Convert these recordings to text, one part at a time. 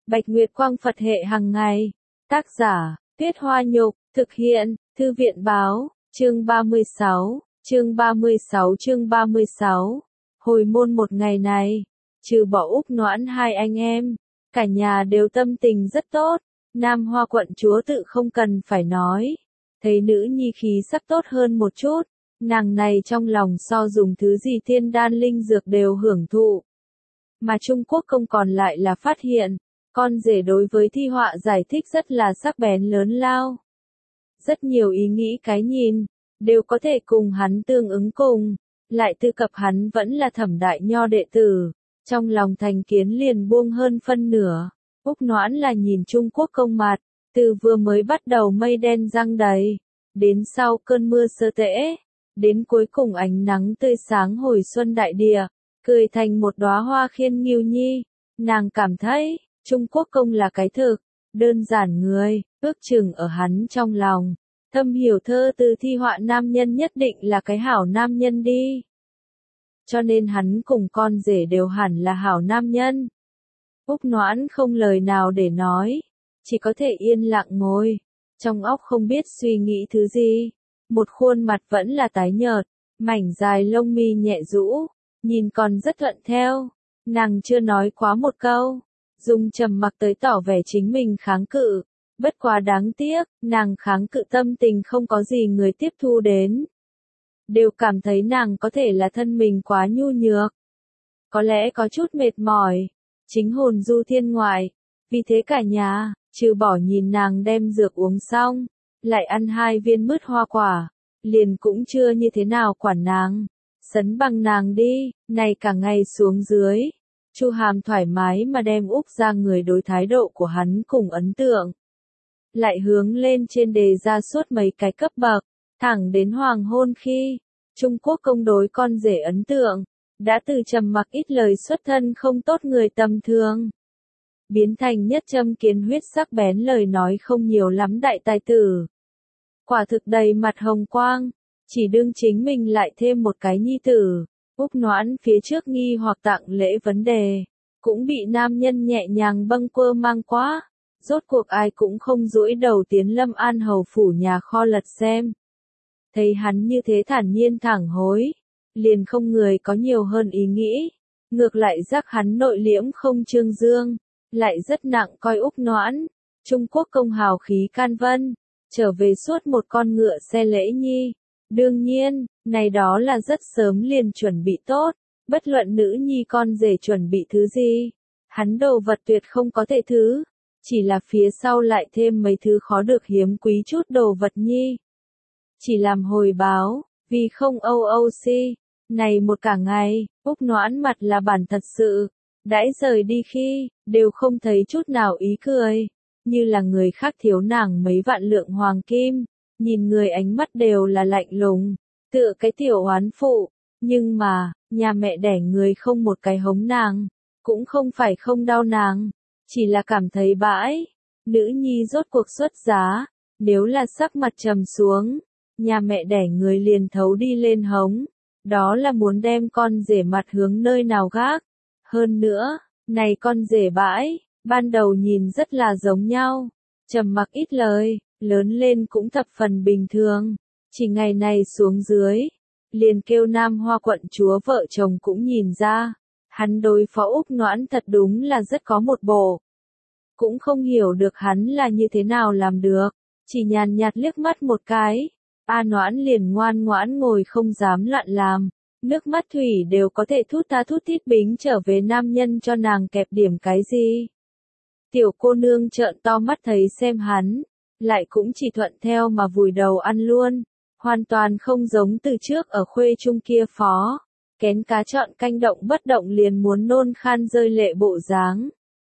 Bạch Nguyệt Quang Phật hệ hàng ngày. Tác giả, Tuyết Hoa Nhục, thực hiện, Thư viện Báo, chương 36, chương 36. Hồi môn một ngày này, trừ bỏ Úc Noãn hai anh em, cả nhà đều tâm tình rất tốt. Nam Hoa quận chúa tự không cần phải nói. Thấy nữ nhi khí sắc tốt hơn một chút, nàng này trong lòng so dùng thứ gì thiên đan linh dược đều hưởng thụ. Mà Trung Quốc công còn lại là phát hiện, con rể đối với thi họa giải thích rất là sắc bén lớn lao. Rất nhiều ý nghĩ cái nhìn, đều có thể cùng hắn tương ứng cùng, lại tư cập hắn vẫn là Thẩm đại nho đệ tử, trong lòng thành kiến liền buông hơn phân nửa. Úc Noãn là nhìn Trung Quốc công mặt, từ vừa mới bắt đầu mây đen giăng đầy, đến sau cơn mưa sơ tễ, đến cuối cùng ánh nắng tươi sáng hồi xuân đại địa, cười thành một đóa hoa khiên nghiêu nhi. Nàng cảm thấy, Trung Quốc công là cái thực, đơn giản người, ước chừng ở hắn trong lòng. Thâm hiểu thơ từ thi họa nam nhân nhất định là cái hảo nam nhân đi. Cho nên hắn cùng con rể đều hẳn là hảo nam nhân. Úc Noãn không lời nào để nói, chỉ có thể yên lặng ngồi, trong óc không biết suy nghĩ thứ gì. Một khuôn mặt vẫn là tái nhợt, mảnh dài lông mi nhẹ rũ, nhìn còn rất thuận theo. Nàng chưa nói quá một câu, dùng trầm mặc tới tỏ vẻ chính mình kháng cự. Bất quá đáng tiếc, nàng kháng cự tâm tình không có gì người tiếp thu đến. Đều cảm thấy nàng có thể là thân mình quá nhu nhược. Có lẽ có chút mệt mỏi, chính hồn du thiên ngoại. Vì thế cả nhà, trừ bỏ nhìn nàng đem dược uống xong, lại ăn 2 viên mứt hoa quả, liền cũng chưa như thế nào quản nàng. Sấn bằng nàng đi, này cả ngày xuống dưới. Chu Hàm thoải mái mà đem Úc ra người đối thái độ của hắn cùng ấn tượng. Lại hướng lên trên đề ra suốt mấy cái cấp bậc, thẳng đến hoàng hôn khi, Trung Quốc công đối con rể ấn tượng, đã từ trầm mặc ít lời xuất thân không tốt người tầm thường, biến thành nhất châm kiến huyết sắc bén lời nói không nhiều lắm đại tài tử. Quả thực đầy mặt hồng quang, chỉ đương chính mình lại thêm một cái nhi tử. Úc Noãn phía trước nghi hoặc tặng lễ vấn đề, cũng bị nam nhân nhẹ nhàng bâng quơ mang quá. Rốt cuộc ai cũng không duỗi đầu tiến Lâm An hầu phủ nhà kho lật xem. Thấy hắn như thế thản nhiên thẳng hối, liền không người có nhiều hơn ý nghĩ. Ngược lại giác hắn nội liễm không trương dương, lại rất nặng coi Úc Noãn. Trung Quốc công hào khí can vân, trở về suốt một con ngựa xe lễ nhi. Đương nhiên, này đó là rất sớm liền chuẩn bị tốt, bất luận nữ nhi con rể chuẩn bị thứ gì. Hắn đồ vật tuyệt không có thể thứ. Chỉ là phía sau lại thêm mấy thứ khó được hiếm quý chút đồ vật nhi. Chỉ làm hồi báo, vì không OOC, này một cả ngày, Úc Noãn mặt là bản thật sự, đãi rời đi khi, đều không thấy chút nào ý cười, như là người khác thiếu nàng mấy vạn lượng hoàng kim, nhìn người ánh mắt đều là lạnh lùng, tựa cái tiểu oán phụ, nhưng mà, nhà mẹ đẻ người không một cái hống nàng, cũng không phải không đau nàng. Chỉ là cảm thấy bãi, nữ nhi rốt cuộc xuất giá, nếu là sắc mặt trầm xuống, nhà mẹ đẻ người liền thấu đi lên hống, đó là muốn đem con rể mặt hướng nơi nào gác. Hơn nữa, này con rể bãi, ban đầu nhìn rất là giống nhau, trầm mặc ít lời, lớn lên cũng thập phần bình thường, chỉ ngày này xuống dưới, liền kêu Nam Hoa quận chúa vợ chồng cũng nhìn ra. Hắn đối phó Úc Noãn thật đúng là rất có một bộ. Cũng không hiểu được hắn là như thế nào làm được, chỉ nhàn nhạt liếc mắt một cái. A Noãn liền ngoan ngoãn ngồi không dám loạn làm, nước mắt thủy đều có thể thút tha thút thít bính trở về nam nhân cho nàng kẹp điểm cái gì. Tiểu cô nương trợn to mắt thấy xem hắn, lại cũng chỉ thuận theo mà vùi đầu ăn luôn, hoàn toàn không giống từ trước ở khuê trung kia phó. Kén cá chọn canh động bất động liền muốn nôn khan rơi lệ bộ dáng.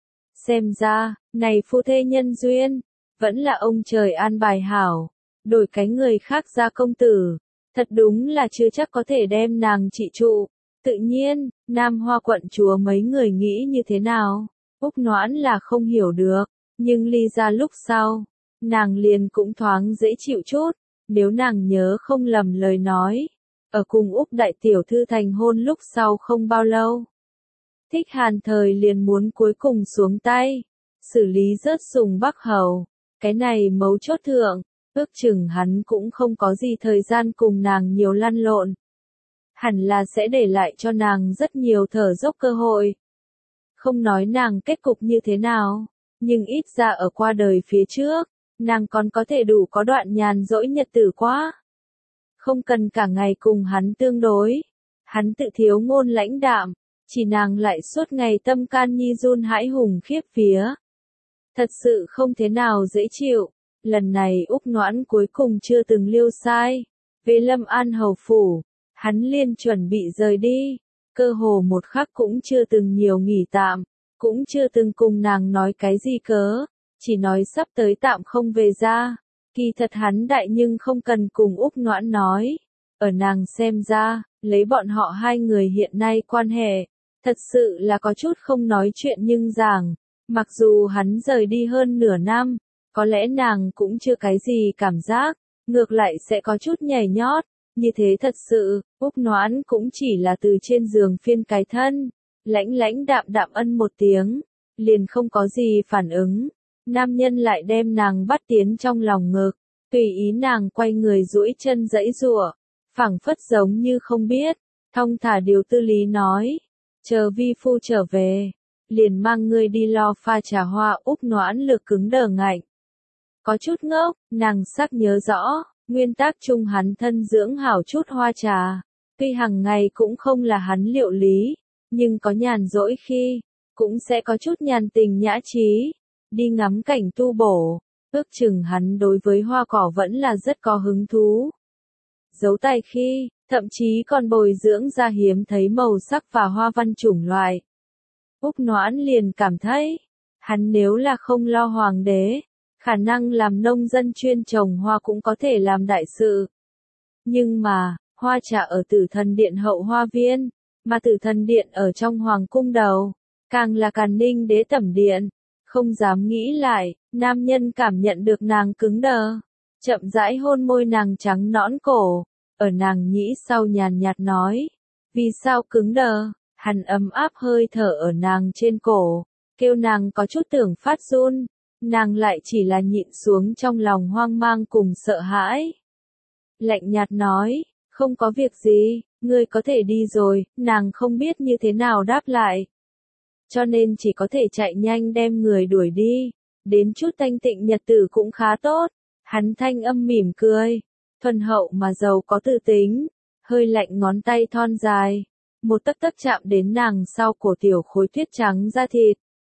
Xem ra, này phu thê nhân duyên, vẫn là ông trời an bài hảo, đổi cái người khác ra công tử, thật đúng là chưa chắc có thể đem nàng trị trụ. Tự nhiên, Nam Hoa quận chúa mấy người nghĩ như thế nào, Úc Noãn là không hiểu được, nhưng ly ra lúc sau, nàng liền cũng thoáng dễ chịu chút, nếu nàng nhớ không lầm lời nói. Ở cùng Úc đại tiểu thư thành hôn lúc sau không bao lâu, Thích Hàn thời liền muốn cuối cùng xuống tay, xử lý rớt Sùng Bắc Hầu. Cái này mấu chốt thượng, ước chừng hắn cũng không có gì thời gian cùng nàng nhiều lăn lộn. Hẳn là sẽ để lại cho nàng rất nhiều thở dốc cơ hội. Không nói nàng kết cục như thế nào, nhưng ít ra ở qua đời phía trước, nàng còn có thể đủ có đoạn nhàn rỗi nhật tử quá. Không cần cả ngày cùng hắn tương đối. Hắn tự thiếu ngôn lãnh đạm, chỉ nàng lại suốt ngày tâm can nhi run hãi hùng khiếp phía. Thật sự không thế nào dễ chịu. Lần này Úc Noãn cuối cùng chưa từng liêu sai. Về Lâm An hầu phủ, hắn liền chuẩn bị rời đi. Cơ hồ một khắc cũng chưa từng nhiều nghỉ tạm, cũng chưa từng cùng nàng nói cái gì cớ, chỉ nói sắp tới tạm không về ra. Kỳ thật hắn đại nhưng không cần cùng Úc Noãn nói. Ở nàng xem ra, lấy bọn họ hai người hiện nay quan hệ, thật sự là có chút không nói chuyện nhưng giảng. Mặc dù hắn rời đi hơn nửa năm, có lẽ nàng cũng chưa cái gì cảm giác, ngược lại sẽ có chút nhảy nhót. Như thế thật sự, Úc Noãn cũng chỉ là từ trên giường phiên cái thân, lãnh lãnh đạm đạm ân một tiếng, liền không có gì phản ứng. Nam nhân lại đem nàng bắt tiến trong lòng ngực, tùy ý nàng quay người duỗi chân giãy giụa, phảng phất giống như không biết, thong thả điều tư lý nói, chờ vi phu trở về, liền mang ngươi đi lo pha trà hoa. Úc Noãn lực cứng đờ ngạnh, có chút ngốc, nàng xác nhớ rõ. Nguyên tắc chung hắn thân dưỡng hảo chút hoa trà, tuy hàng ngày cũng không là hắn liệu lý, nhưng có nhàn rỗi khi, cũng sẽ có chút nhàn tình nhã trí, đi ngắm cảnh tu bổ, ước chừng hắn đối với hoa cỏ vẫn là rất có hứng thú. Giấu tay khi, thậm chí còn bồi dưỡng ra hiếm thấy màu sắc và hoa văn chủng loại. Úc Noãn liền cảm thấy, hắn nếu là không lo hoàng đế, khả năng làm nông dân chuyên trồng hoa cũng có thể làm đại sự. Nhưng mà, hoa trà ở Tử Thần Điện hậu hoa viên, mà Tử Thần Điện ở trong hoàng cung đầu, càng là Càn Ninh đế tẩm điện. Không dám nghĩ lại, nam nhân cảm nhận được nàng cứng đờ, chậm rãi hôn môi nàng trắng nõn cổ, ở nàng nhĩ sau nhàn nhạt nói, vì sao cứng đờ, hắn ấm áp hơi thở ở nàng trên cổ, kêu nàng có chút tưởng phát run. Nàng lại chỉ là nhịn xuống trong lòng hoang mang cùng sợ hãi. Lạnh nhạt nói, không có việc gì, ngươi có thể đi rồi. Nàng không biết như thế nào đáp lại, cho nên chỉ có thể chạy nhanh đem người đuổi đi. Đến chút thanh tịnh nhật tử cũng khá tốt. Hắn thanh âm mỉm cười, thuần hậu mà giàu có tư tính, hơi lạnh ngón tay thon dài, một tấc tấc chạm đến nàng sau cổ tiểu khối tuyết trắng da thịt.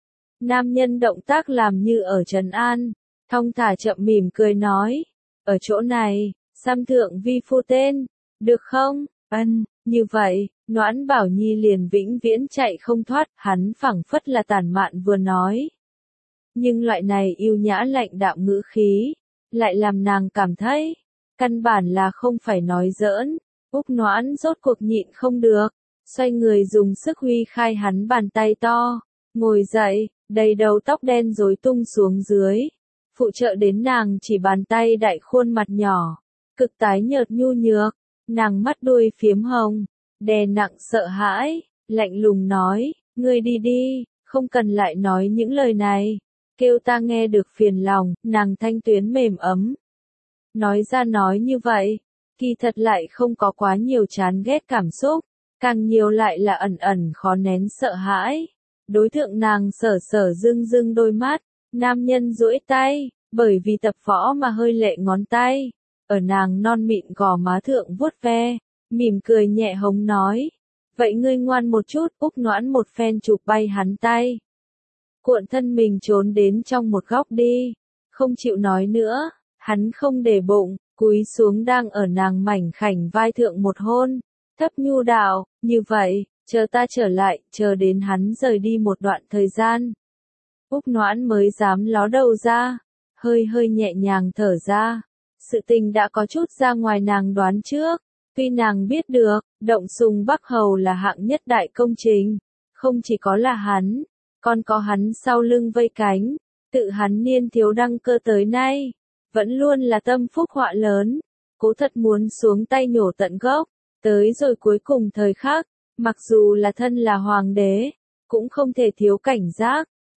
Nam nhân động tác làm như ở trấn an, thong thả chậm mỉm cười nói, ở chỗ này, xăm thượng vi phu tên, được không? Ân, như vậy, Noãn Bảo Nhi liền vĩnh viễn chạy không thoát. Hắn phảng phất là tản mạn vừa nói. Nhưng loại này yêu nhã lạnh đạm ngữ khí, lại làm nàng cảm thấy, căn bản là không phải nói giỡn. Úc Noãn rốt cuộc nhịn không được, xoay người dùng sức huy khai hắn bàn tay to, ngồi dậy, đầy đầu tóc đen rối tung xuống dưới, phụ trợ đến nàng chỉ bàn tay đại khuôn mặt nhỏ, cực tái nhợt nhu nhược, nàng mắt đuôi phiếm hồng, đè nặng sợ hãi, lạnh lùng nói, ngươi đi đi, không cần lại nói những lời này, kêu ta nghe được phiền lòng. Nàng thanh tuyến mềm ấm, nói ra nói như vậy, kỳ thật lại không có quá nhiều chán ghét cảm xúc, càng nhiều lại là ẩn ẩn khó nén sợ hãi. Đối tượng nàng sở sở rưng rưng đôi mắt, nam nhân duỗi tay, bởi vì tập võ mà hơi lệ ngón tay, ở nàng non mịn gò má thượng vuốt ve, mỉm cười nhẹ hống nói, vậy ngươi ngoan một chút. Úc Noãn một phen chụp bay hắn tay, cuộn thân mình trốn đến trong một góc đi, không chịu nói nữa. Hắn không để bụng, cúi xuống đang ở nàng mảnh khảnh vai thượng một hôn, thấp nhu đạo, như vậy, chờ ta trở lại. Chờ đến hắn rời đi một đoạn thời gian, Úc Noãn mới dám ló đầu ra, hơi hơi nhẹ nhàng thở ra. Sự tình đã có chút ra ngoài nàng đoán trước, tuy nàng biết được, động Sùng Bắc Hầu là hạng nhất đại công trình, không chỉ có là hắn, còn có hắn sau lưng vây cánh, tự hắn niên thiếu đăng cơ tới nay, vẫn luôn là tâm phúc họa lớn, cố thật muốn xuống tay nhổ tận gốc. Tới rồi cuối cùng thời khắc, mặc dù là thân là hoàng đế, cũng không thể thiếu cảnh giác.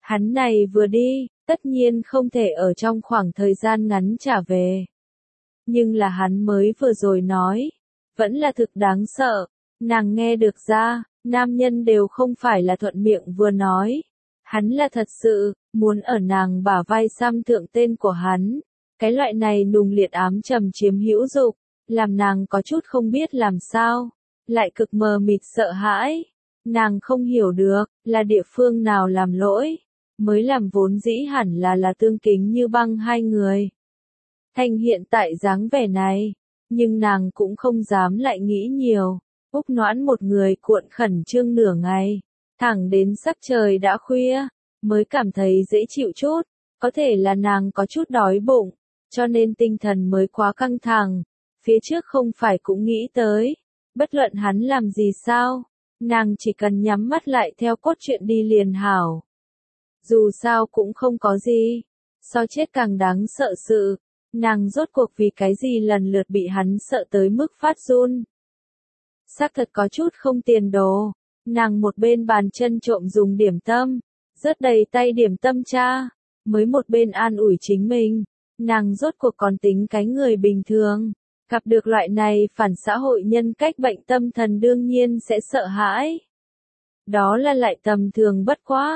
Hắn này vừa đi, tất nhiên không thể ở trong khoảng thời gian ngắn trả về. Nhưng là hắn mới vừa rồi nói, vẫn là thực đáng sợ. Nàng nghe được ra, nam nhân đều không phải là thuận miệng vừa nói. Hắn là thật sự, muốn ở nàng bả vai xăm thượng tên của hắn. Cái loại này nùng liệt ám trầm chiếm hữu dục, làm nàng có chút không biết làm sao, lại cực mờ mịt sợ hãi. Nàng không hiểu được, là địa phương nào làm lỗi, mới làm vốn dĩ hẳn là tương kính như băng hai người. Thành hiện tại dáng vẻ này, nhưng nàng cũng không dám lại nghĩ nhiều. Úc Noãn một người cuộn khẩn trương nửa ngày, thẳng đến sắc trời đã khuya, mới cảm thấy dễ chịu chút. Có thể là nàng có chút đói bụng, cho nên tinh thần mới quá căng thẳng. Phía trước không phải cũng nghĩ tới, bất luận hắn làm gì sao, nàng chỉ cần nhắm mắt lại theo cốt truyện đi liền hảo. Dù sao cũng không có gì, so chết càng đáng sợ sự, nàng rốt cuộc vì cái gì lần lượt bị hắn sợ tới mức phát run. Xác thật có chút không tiền đồ, nàng một bên bàn chân trộm dùng điểm tâm, rớt đầy tay điểm tâm cha, mới một bên an ủi chính mình, nàng rốt cuộc còn tính cái người bình thường, gặp được loại này phản xã hội nhân cách bệnh tâm thần đương nhiên sẽ sợ hãi. Đó là lại tầm thường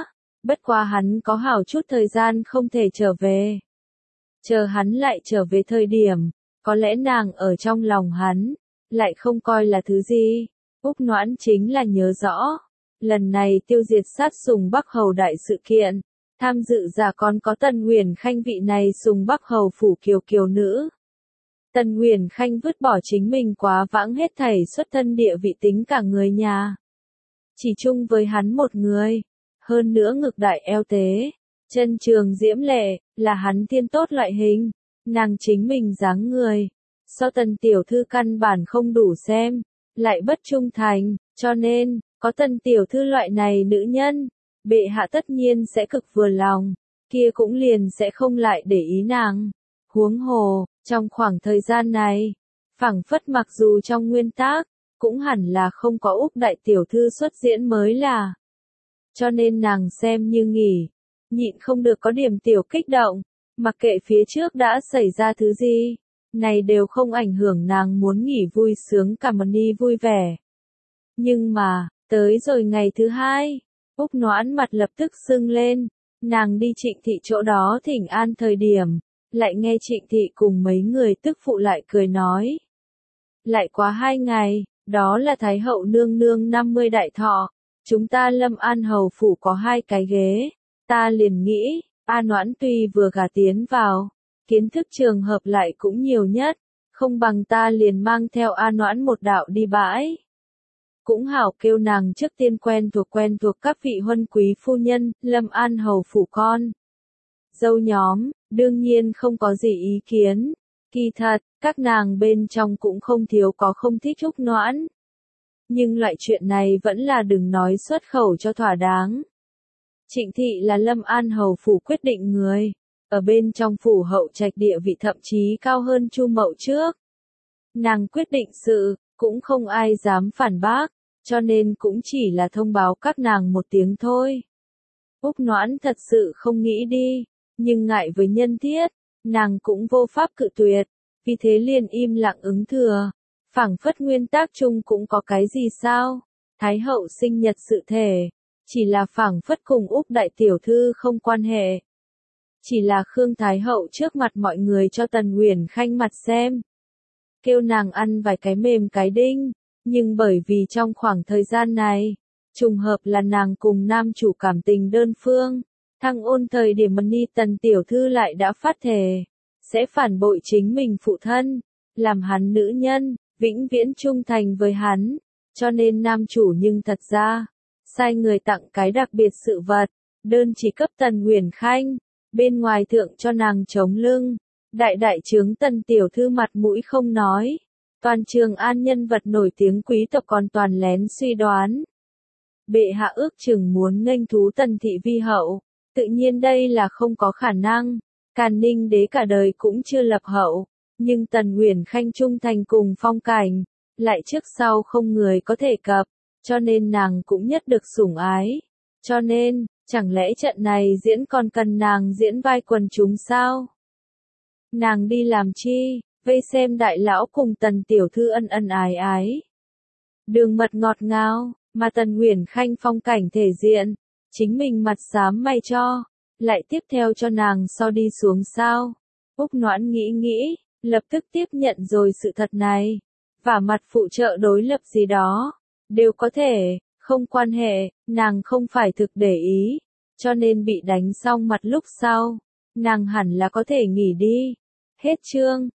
bất quá hắn có hảo chút thời gian không thể trở về. Chờ hắn lại trở về thời điểm, có lẽ nàng ở trong lòng hắn, lại không coi là thứ gì. Úc Noãn chính là nhớ rõ, lần này tiêu diệt sát Sùng Bắc Hầu đại sự kiện, tham dự giả còn có Tần Uyển Khanh vị này Sùng Bắc Hầu phủ kiều nữ. Tần Uyển Khanh vứt bỏ chính mình quá vãng hết thảy xuất thân địa vị tính cả người nhà. Chỉ chung với hắn một người, hơn nữa ngực đại eo tế, chân trường diễm lệ, là hắn thiên tốt loại hình, nàng chính mình dáng người. So Tần tiểu thư căn bản không đủ xem, lại bất trung thành, cho nên, có Tần tiểu thư loại này nữ nhân, bệ hạ tất nhiên sẽ cực vừa lòng, kia cũng liền sẽ không lại để ý nàng. Huống hồ, trong khoảng thời gian này, phảng phất mặc dù trong nguyên tắc, cũng hẳn là không có Úc đại tiểu thư xuất diễn mới là. Cho nên nàng xem như nghỉ, nhịn không được có điểm tiểu kích động, mặc kệ phía trước đã xảy ra thứ gì, này đều không ảnh hưởng nàng muốn nghỉ vui sướng cả một ni vui vẻ. Nhưng mà, tới rồi ngày thứ hai, Úc Noãn mặt lập tức sưng lên, nàng đi Trịnh thị chỗ đó thỉnh an thời điểm, lại nghe Trịnh thị cùng mấy người tức phụ lại cười nói. Lại quá 2 ngày, đó là Thái hậu nương nương 50 đại thọ, chúng ta Lâm An hầu phủ có 2 cái ghế, ta liền nghĩ, A Noãn tuy vừa gả tiến vào, kiến thức trường hợp lại cũng nhiều nhất, không bằng ta liền mang theo A Noãn một đạo đi bãi. Cũng hảo kêu nàng trước tiên quen thuộc các vị huân quý phu nhân, Lâm An hầu phủ con. Dâu nhóm, đương nhiên không có gì ý kiến. Kỳ thật, các nàng bên trong cũng không thiếu có không thích Úc Noãn. Nhưng loại chuyện này vẫn là đừng nói xuất khẩu cho thỏa đáng. Trịnh thị là Lâm An hầu phủ quyết định người, ở bên trong phủ hậu trạch địa vị thậm chí cao hơn Chu Mậu trước. Nàng quyết định sự, cũng không ai dám phản bác, cho nên cũng chỉ là thông báo các nàng một tiếng thôi. Úc Noãn thật sự không nghĩ đi, nhưng ngại với nhân thiết, nàng cũng vô pháp cự tuyệt, vì thế liền im lặng ứng thừa. Phảng phất nguyên tắc chung cũng có cái gì sao? Thái hậu sinh nhật sự thể, chỉ là phảng phất cùng Úc đại tiểu thư không quan hệ. Chỉ là Khương Thái hậu trước mặt mọi người cho Tần Uyển Khanh mặt xem, kêu nàng ăn vài cái mềm cái đinh, nhưng bởi vì trong khoảng thời gian này, trùng hợp là nàng cùng nam chủ cảm tình đơn phương, thăng ôn thời điểm Ni Tần tiểu thư lại đã phát thề, sẽ phản bội chính mình phụ thân, làm hắn nữ nhân, vĩnh viễn trung thành với hắn, cho nên nam chủ nhưng thật ra, sai người tặng cái đặc biệt sự vật, đơn chỉ cấp Tần Uyển Khanh, bên ngoài thượng cho nàng chống lưng, đại trướng Tần tiểu thư mặt mũi không nói, toàn Trường An nhân vật nổi tiếng quý tộc còn toàn lén suy đoán. Bệ hạ ước chừng muốn nghênh thú Tần thị vi hậu, tự nhiên đây là không có khả năng, Càn Ninh đế cả đời cũng chưa lập hậu, nhưng Tần Uyển Khanh trung thành cùng phong cảnh, lại trước sau không người có thể cập, cho nên nàng cũng nhất được sủng ái. Cho nên, Chẳng lẽ trận này diễn còn cần nàng diễn vai quần chúng sao? Nàng đi làm chi, vây xem đại lão cùng Tần tiểu thư ân ân ái ái. Đường mật ngọt ngào, mà Tần Uyển Khanh phong cảnh thể diện, chính mình mặt xám mày cho, lại tiếp theo cho nàng so đi xuống sao? Úc Noãn nghĩ, lập tức tiếp nhận rồi sự thật này, và mặt phụ trợ đối lập gì đó, đều có thể, không quan hệ, nàng không phải thực để ý, cho nên bị đánh xong mặt lúc sau, nàng hẳn là có thể nghỉ đi. Hết chương.